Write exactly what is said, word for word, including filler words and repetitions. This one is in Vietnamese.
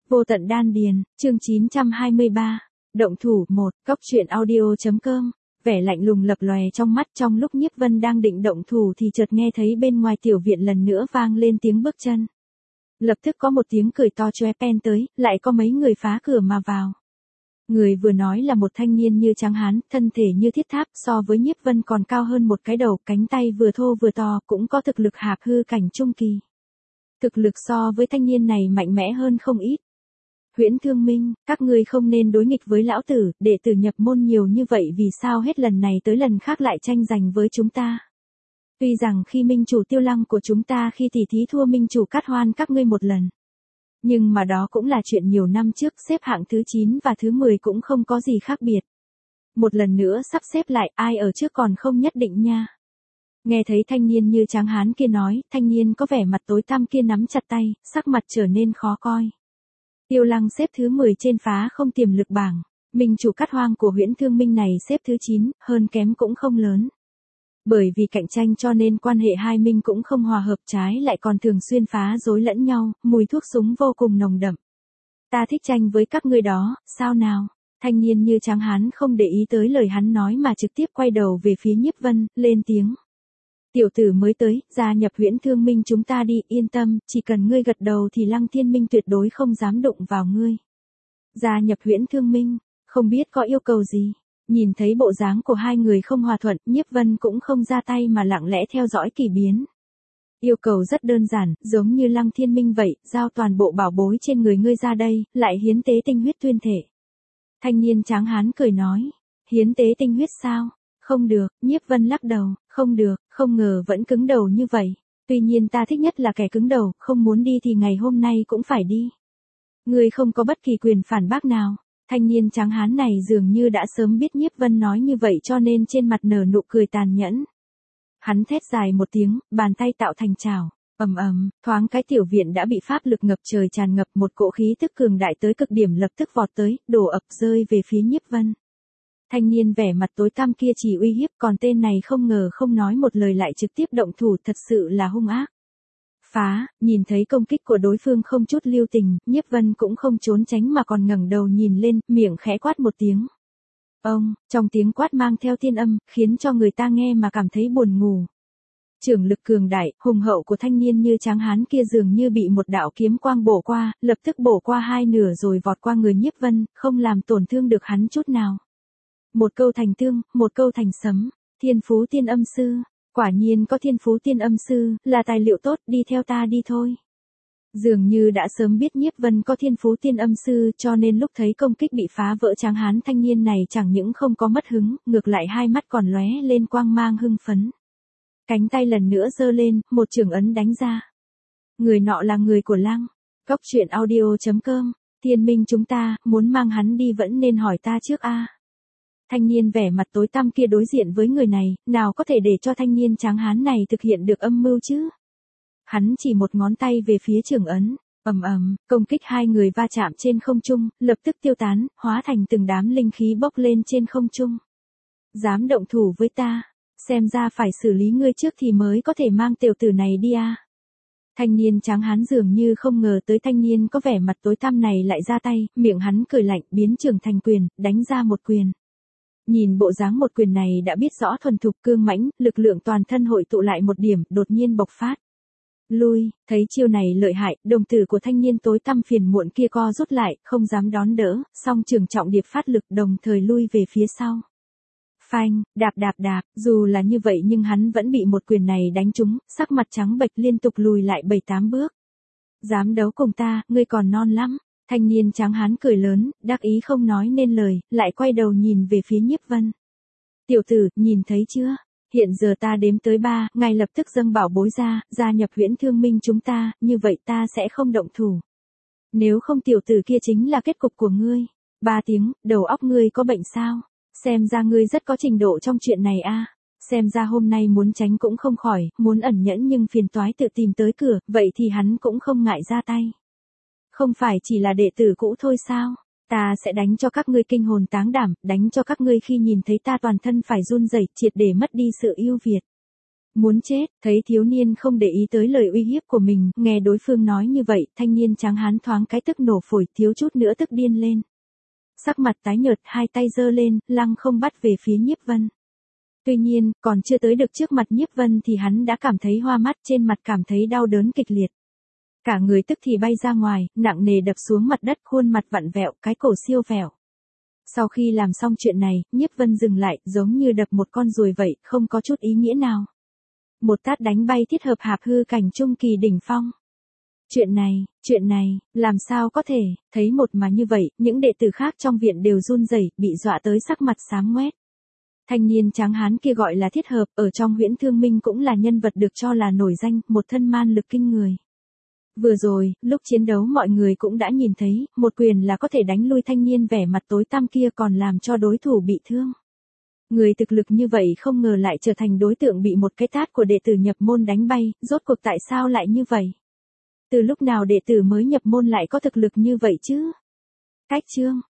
Vô tận đan điền, chương chín trăm hai mươi ba. Động thủ một, cốc truyện audio.com. Vẻ lạnh lùng lập lòe trong mắt trong lúc Nhiếp Vân đang định động thủ thì chợt nghe thấy bên ngoài tiểu viện lần nữa vang lên tiếng bước chân. Lập tức có một tiếng cười to chóe pen tới, lại có mấy người phá cửa mà vào. Người vừa nói là một thanh niên như trắng hán, thân thể như thiết tháp, so với Nhiếp Vân còn cao hơn một cái đầu, cánh tay vừa thô vừa to, cũng có thực lực hạp hư cảnh trung kỳ. Thực lực so với thanh niên này mạnh mẽ hơn không ít. Huyễn Thương Minh, các ngươi không nên đối nghịch với lão tử, đệ tử nhập môn nhiều như vậy vì sao hết lần này tới lần khác lại tranh giành với chúng ta. Tuy rằng khi minh chủ Tiêu Lăng của chúng ta khi tỷ thí thua minh chủ Cát Hoan các ngươi một lần. Nhưng mà đó cũng là chuyện nhiều năm trước, xếp hạng thứ chín và thứ mười cũng không có gì khác biệt. Một lần nữa sắp xếp lại, ai ở trước còn không nhất định nha. Nghe thấy thanh niên như tráng hán kia nói, thanh niên có vẻ mặt tối tăm kia nắm chặt tay, sắc mặt trở nên khó coi. Tiêu Lăng xếp thứ mười trên phá không tiềm lực bảng, minh chủ Cát Hoang của Huyễn Thương Minh này xếp thứ chín, hơn kém cũng không lớn. Bởi vì cạnh tranh cho nên quan hệ hai minh cũng không hòa hợp, trái lại còn thường xuyên phá rối lẫn nhau, mùi thuốc súng vô cùng nồng đậm. Ta thích tranh với các ngươi đó, sao nào? Thanh niên như tráng hán không để ý tới lời hắn nói mà trực tiếp quay đầu về phía Nhiếp Vân, lên tiếng. Tiểu tử mới tới, gia nhập Huyễn Thương Minh chúng ta đi, yên tâm, chỉ cần ngươi gật đầu thì Lăng Thiên Minh tuyệt đối không dám đụng vào ngươi. Gia nhập Huyễn Thương Minh, không biết có yêu cầu gì. Nhìn thấy bộ dáng của hai người không hòa thuận, Nhiếp Vân cũng không ra tay mà lặng lẽ theo dõi kỳ biến. Yêu cầu rất đơn giản, giống như Lăng Thiên Minh vậy, giao toàn bộ bảo bối trên người ngươi ra đây, lại hiến tế tinh huyết tuyên thể. Thanh niên tráng hán cười nói, hiến tế tinh huyết sao? Không được, Nhiếp Vân lắc đầu, không được, không ngờ vẫn cứng đầu như vậy. Tuy nhiên ta thích nhất là kẻ cứng đầu, không muốn đi thì ngày hôm nay cũng phải đi. Ngươi không có bất kỳ quyền phản bác nào. Thanh niên tráng hán này dường như đã sớm biết Nhiếp Vân nói như vậy cho nên trên mặt nở nụ cười tàn nhẫn. Hắn thét dài một tiếng, bàn tay tạo thành chảo, ầm ầm, thoáng cái tiểu viện đã bị pháp lực ngập trời tràn ngập, một cỗ khí tức cường đại tới cực điểm lập tức vọt tới, đổ ập rơi về phía Nhiếp Vân. Thanh niên vẻ mặt tối tăm kia chỉ uy hiếp, còn tên này không ngờ không nói một lời lại trực tiếp động thủ, thật sự là hung ác. Phá, nhìn thấy công kích của đối phương không chút lưu tình, Nhiếp Vân cũng không trốn tránh mà còn ngẩng đầu nhìn lên, miệng khẽ quát một tiếng. Ông, trong tiếng quát mang theo thiên âm, khiến cho người ta nghe mà cảm thấy buồn ngủ. Trưởng lực cường đại, hùng hậu của thanh niên như tráng hán kia dường như bị một đạo kiếm quang bổ qua, lập tức bổ qua hai nửa rồi vọt qua người Nhiếp Vân, không làm tổn thương được hắn chút nào. Một câu thành thương, một câu thành sấm, thiên phú tiên âm sư. Quả nhiên có thiên phú tiên âm sư, là tài liệu tốt, đi theo ta đi thôi. Dường như đã sớm biết Nhiếp Vân có thiên phú tiên âm sư cho nên lúc thấy công kích bị phá vỡ tráng hán thanh niên này chẳng những không có mất hứng, ngược lại hai mắt còn lóe lên quang mang hưng phấn. Cánh tay lần nữa giơ lên, một chưởng ấn đánh ra. Người nọ là người của Lăng. Cốc truyện audio.com, Thiên Minh chúng ta, muốn mang hắn đi vẫn nên hỏi ta trước a. Thanh niên vẻ mặt tối tăm kia đối diện với người này, nào có thể để cho thanh niên tráng hán này thực hiện được âm mưu chứ? Hắn chỉ một ngón tay về phía chưởng ấn, ầm ầm, công kích hai người va chạm trên không trung, lập tức tiêu tán, hóa thành từng đám linh khí bốc lên trên không trung. Dám động thủ với ta, xem ra phải xử lý ngươi trước thì mới có thể mang tiểu tử này đi a. Thanh niên tráng hán dường như không ngờ tới thanh niên có vẻ mặt tối tăm này lại ra tay, miệng hắn cười lạnh, biến trường thành quyền, đánh ra một quyền. Nhìn bộ dáng một quyền này đã biết rõ thuần thục cương mãnh, lực lượng toàn thân hội tụ lại một điểm, đột nhiên bộc phát. Lui, thấy chiêu này lợi hại, đồng tử của thanh niên tối tăm phiền muộn kia co rút lại, không dám đón đỡ, song trường trọng điệp phát lực đồng thời lui về phía sau. Phanh, đạp đạp đạp, dù là như vậy nhưng hắn vẫn bị một quyền này đánh trúng, sắc mặt trắng bệch liên tục lùi lại bảy tám bước. Dám đấu cùng ta, ngươi còn non lắm. Thanh niên tráng hán cười lớn, đắc ý không nói nên lời, lại quay đầu nhìn về phía Nhiếp Vân. Tiểu tử, nhìn thấy chưa? Hiện giờ ta đếm tới ba, ngài lập tức dâng bảo bối ra, gia nhập Huyễn Thương Minh chúng ta, như vậy ta sẽ không động thủ. Nếu không tiểu tử kia chính là kết cục của ngươi. Ba tiếng, đầu óc ngươi có bệnh sao? Xem ra ngươi rất có trình độ trong chuyện này a. Xem ra hôm nay muốn tránh cũng không khỏi, muốn ẩn nhẫn nhưng phiền toái tự tìm tới cửa, vậy thì hắn cũng không ngại ra tay. Không phải chỉ là đệ tử cũ thôi sao? Ta sẽ đánh cho các ngươi kinh hồn táng đảm, đánh cho các ngươi khi nhìn thấy ta toàn thân phải run rẩy, triệt để mất đi sự yêu Việt. Muốn chết, thấy thiếu niên không để ý tới lời uy hiếp của mình, nghe đối phương nói như vậy, thanh niên tráng hán thoáng cái tức nổ phổi, thiếu chút nữa tức điên lên. Sắc mặt tái nhợt, hai tay giơ lên, lăng không bắt về phía Nhiếp Vân. Tuy nhiên, còn chưa tới được trước mặt Nhiếp Vân thì hắn đã cảm thấy hoa mắt, trên mặt cảm thấy đau đớn kịch liệt. Cả người tức thì bay ra ngoài, nặng nề đập xuống mặt đất, khuôn mặt vặn vẹo, cái cổ siêu vẹo. Sau khi làm xong chuyện này, Nhiếp Vân dừng lại, giống như đập một con ruồi vậy, không có chút ý nghĩa nào. Một tát đánh bay thiết hợp hạp hư cảnh trung kỳ đỉnh phong. Chuyện này, chuyện này, làm sao có thể, thấy một mà như vậy, những đệ tử khác trong viện đều run rẩy, bị dọa tới sắc mặt xám ngoét. Thanh niên tráng hán kia gọi là thiết hợp, ở trong Huyễn Thương Minh cũng là nhân vật được cho là nổi danh, một thân man lực kinh người. Vừa rồi, lúc chiến đấu mọi người cũng đã nhìn thấy, một quyền là có thể đánh lui thanh niên vẻ mặt tối tăm kia còn làm cho đối thủ bị thương. Người thực lực như vậy không ngờ lại trở thành đối tượng bị một cái tát của đệ tử nhập môn đánh bay, rốt cuộc tại sao lại như vậy? Từ lúc nào đệ tử mới nhập môn lại có thực lực như vậy chứ? Cách chương